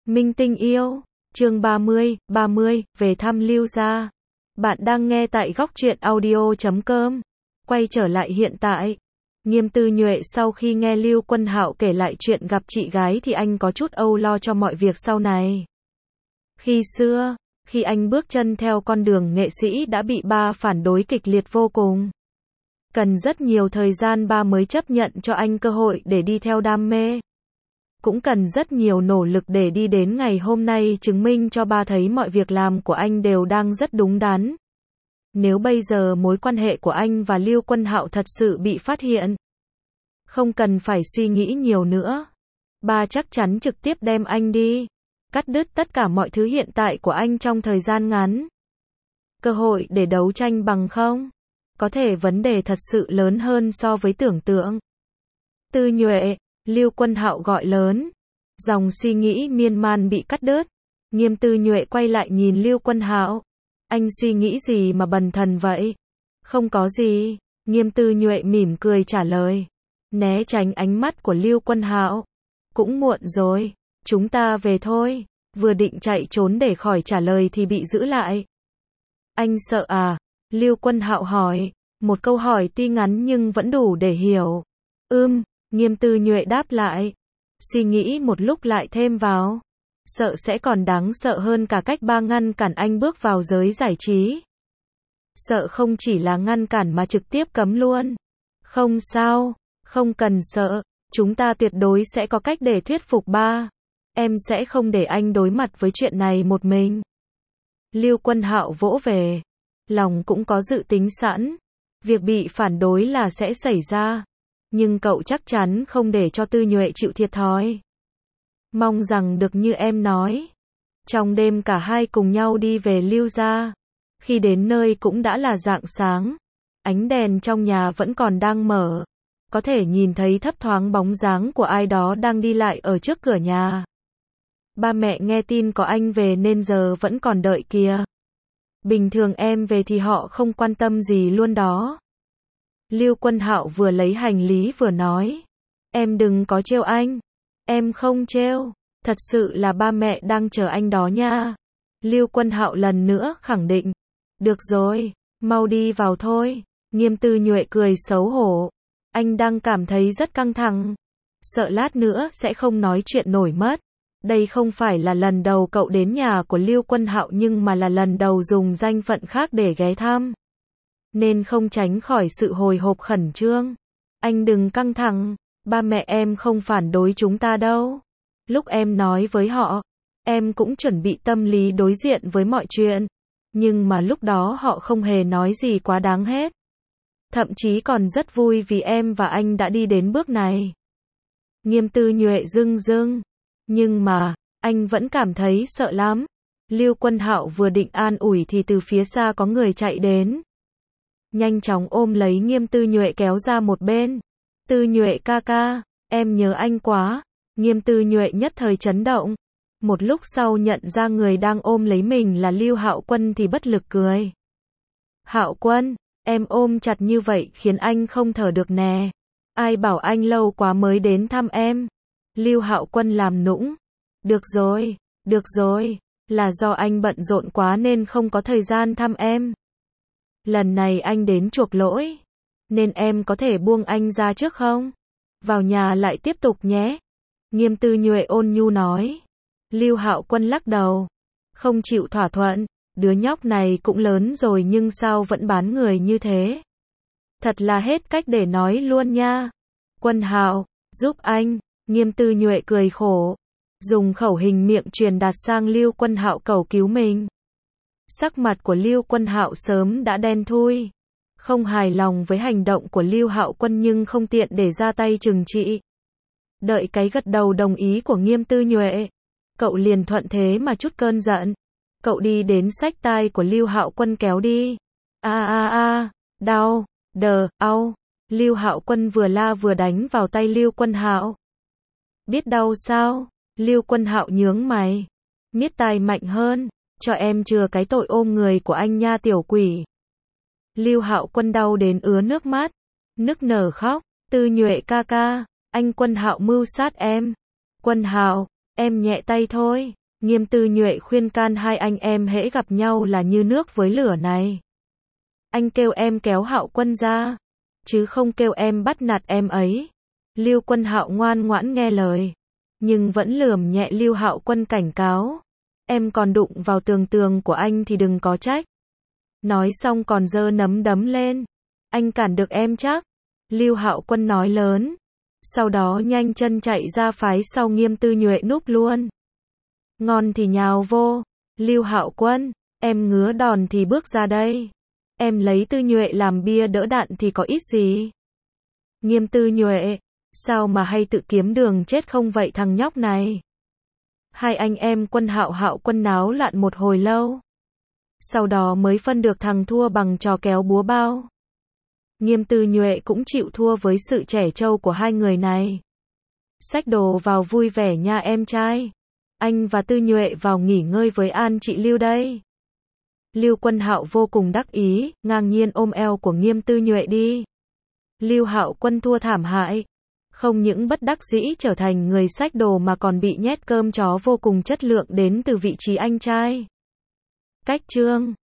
Minh tinh yêu, chương 30, về thăm Lưu gia. Bạn đang nghe tại góc truyện audio.com. Quay trở lại hiện tại. Nghiêm Tư Nhuệ sau khi nghe Lưu Quân Hạo kể lại chuyện gặp chị gái thì anh có chút âu lo cho mọi việc sau này. Khi xưa, khi anh bước chân theo con đường nghệ sĩ đã bị ba phản đối kịch liệt vô cùng. Cần rất nhiều thời gian ba mới chấp nhận cho anh cơ hội để đi theo đam mê. Cũng cần rất nhiều nỗ lực để đi đến ngày hôm nay chứng minh cho ba thấy mọi việc làm của anh đều đang rất đúng đắn. Nếu bây giờ mối quan hệ của anh và Lưu Quân Hạo thật sự bị phát hiện, không cần phải suy nghĩ nhiều nữa. Ba chắc chắn trực tiếp đem anh đi, cắt đứt tất cả mọi thứ hiện tại của anh trong thời gian ngắn. Cơ hội để đấu tranh bằng không? Có thể vấn đề thật sự lớn hơn so với tưởng tượng. Tư Nhuệ, Lưu Quân Hạo gọi lớn. Dòng suy nghĩ miên man bị cắt đứt. Nghiêm Tư Nhuệ quay lại nhìn Lưu Quân Hạo. Anh suy nghĩ gì mà bần thần vậy? Không có gì. Nghiêm Tư Nhuệ mỉm cười trả lời. Né tránh ánh mắt của Lưu Quân Hạo. Cũng muộn rồi. Chúng ta về thôi. Vừa định chạy trốn để khỏi trả lời thì bị giữ lại. Anh sợ à? Lưu Quân Hạo hỏi. Một câu hỏi tuy ngắn nhưng vẫn đủ để hiểu. Nghiêm Tư Nhuệ đáp lại. Suy nghĩ một lúc lại thêm vào. Sợ sẽ còn đáng sợ hơn cả cách ba ngăn cản anh bước vào giới giải trí. Sợ không chỉ là ngăn cản mà trực tiếp cấm luôn. Không sao, không cần sợ, chúng ta tuyệt đối sẽ có cách để thuyết phục ba. Em sẽ không để anh đối mặt với chuyện này một mình. Lưu Quân Hạo vỗ về. Lòng cũng có dự tính sẵn. Việc bị phản đối là sẽ xảy ra. Nhưng cậu chắc chắn không để cho Tư Nhuệ chịu thiệt thòi. Mong rằng được như em nói. Trong đêm cả hai cùng nhau đi về Lưu gia. Khi đến nơi cũng đã là rạng sáng. Ánh đèn trong nhà vẫn còn đang mở. Có thể nhìn thấy thấp thoáng bóng dáng của ai đó đang đi lại ở trước cửa nhà. Ba mẹ nghe tin có anh về nên giờ vẫn còn đợi kìa. Bình thường em về thì họ không quan tâm gì luôn đó. Lưu Quân Hạo vừa lấy hành lý vừa nói. Em đừng có trêu anh. Em không trêu. Thật sự là ba mẹ đang chờ anh đó nha. Lưu Quân Hạo lần nữa khẳng định. Được rồi, mau đi vào thôi. Nghiêm Tư Nhuệ cười xấu hổ. Anh đang cảm thấy rất căng thẳng. Sợ lát nữa sẽ không nói chuyện nổi mất. Đây không phải là lần đầu cậu đến nhà của Lưu Quân Hạo nhưng mà là lần đầu dùng danh phận khác để ghé thăm. Nên không tránh khỏi sự hồi hộp khẩn trương. Anh đừng căng thẳng, ba mẹ em không phản đối chúng ta đâu. Lúc em nói với họ, em cũng chuẩn bị tâm lý đối diện với mọi chuyện. Nhưng mà lúc đó họ không hề nói gì quá đáng hết. Thậm chí còn rất vui vì em và anh đã đi đến bước này. Nghiêm Tư Nhuệ rưng rưng. Nhưng mà, anh vẫn cảm thấy sợ lắm. Lưu Quân Hạo vừa định an ủi thì từ phía xa có người chạy đến. Nhanh chóng ôm lấy Nghiêm Tư Nhuệ kéo ra một bên. Tư Nhuệ ca ca, em nhớ anh quá. Nghiêm Tư Nhuệ nhất thời chấn động. Một lúc sau nhận ra người đang ôm lấy mình là Lưu Hạo Quân thì bất lực cười. Hạo Quân, em ôm chặt như vậy khiến anh không thở được nè. Ai bảo anh lâu quá mới đến thăm em. Lưu Hạo Quân làm nũng. Được rồi, là do anh bận rộn quá nên không có thời gian thăm em. Lần này anh đến chuộc lỗi, nên em có thể buông anh ra trước không? Vào nhà lại tiếp tục nhé. Nghiêm Tư Nhuệ ôn nhu nói. Lưu Hạo Quân lắc đầu, không chịu thỏa thuận. Đứa nhóc này cũng lớn rồi nhưng sao vẫn bán người như thế? Thật là hết cách để nói luôn nha. Quân Hạo, giúp anh. Nghiêm Tư Nhuệ cười khổ, dùng khẩu hình miệng truyền đạt sang Lưu Quân Hạo cầu cứu mình. Sắc mặt của Lưu Quân Hạo sớm đã đen thui, không hài lòng với hành động của Lưu Hạo Quân nhưng không tiện để ra tay trừng trị. Đợi cái gật đầu đồng ý của Nghiêm Tư Nhuệ, cậu liền thuận thế mà trút cơn giận. Cậu đi đến xách tai của Lưu Hạo Quân kéo đi. Đau, au. Lưu Hạo Quân vừa la vừa đánh vào tay Lưu Quân Hạo. Biết đau sao? Lưu Quân Hạo nhướng mày. Miết tai mạnh hơn, cho em chừa cái tội ôm người của anh nha tiểu quỷ. Lưu Hạo Quân đau đến ứa nước mắt, nức nở khóc. Tư Nhuệ ca ca, anh Quân Hạo mưu sát em. Quân Hạo, em nhẹ tay thôi. Nghiêm Tư Nhuệ khuyên can hai anh em hễ gặp nhau là như nước với lửa này. Anh kêu em kéo Hạo Quân ra, chứ không kêu em bắt nạt em ấy. Lưu Quân Hạo ngoan ngoãn nghe lời, nhưng vẫn lườm nhẹ Lưu Hạo Quân cảnh cáo. Em còn đụng vào tường của anh thì đừng có trách. Nói xong còn giơ nắm đấm lên. Anh cản được em chắc? Lưu Hạo Quân nói lớn. Sau đó nhanh chân chạy ra phái sau Nghiêm Tư Nhuệ núp luôn. Ngon thì nhào vô. Lưu Hạo Quân, em ngứa đòn thì bước ra đây. Em lấy Tư Nhuệ làm bia đỡ đạn thì có ít gì. Nghiêm Tư Nhuệ, sao mà hay tự kiếm đường chết không vậy thằng nhóc này? Hai anh em Quân Hạo Hạo Quân náo loạn một hồi lâu. Sau đó mới phân được thằng thua bằng trò kéo búa bao. Nghiêm Tư Nhuệ cũng chịu thua với sự trẻ trâu của hai người này. Xách đồ vào vui vẻ nha em trai. Anh và Tư Nhuệ vào nghỉ ngơi với An chị Lưu đây. Lưu Quân Hạo vô cùng đắc ý, ngang nhiên ôm eo của Nghiêm Tư Nhuệ đi. Lưu Hạo Quân thua thảm hại. Không những bất đắc dĩ trở thành người xách đồ mà còn bị nhét cơm chó vô cùng chất lượng đến từ vị trí anh trai. Cách chương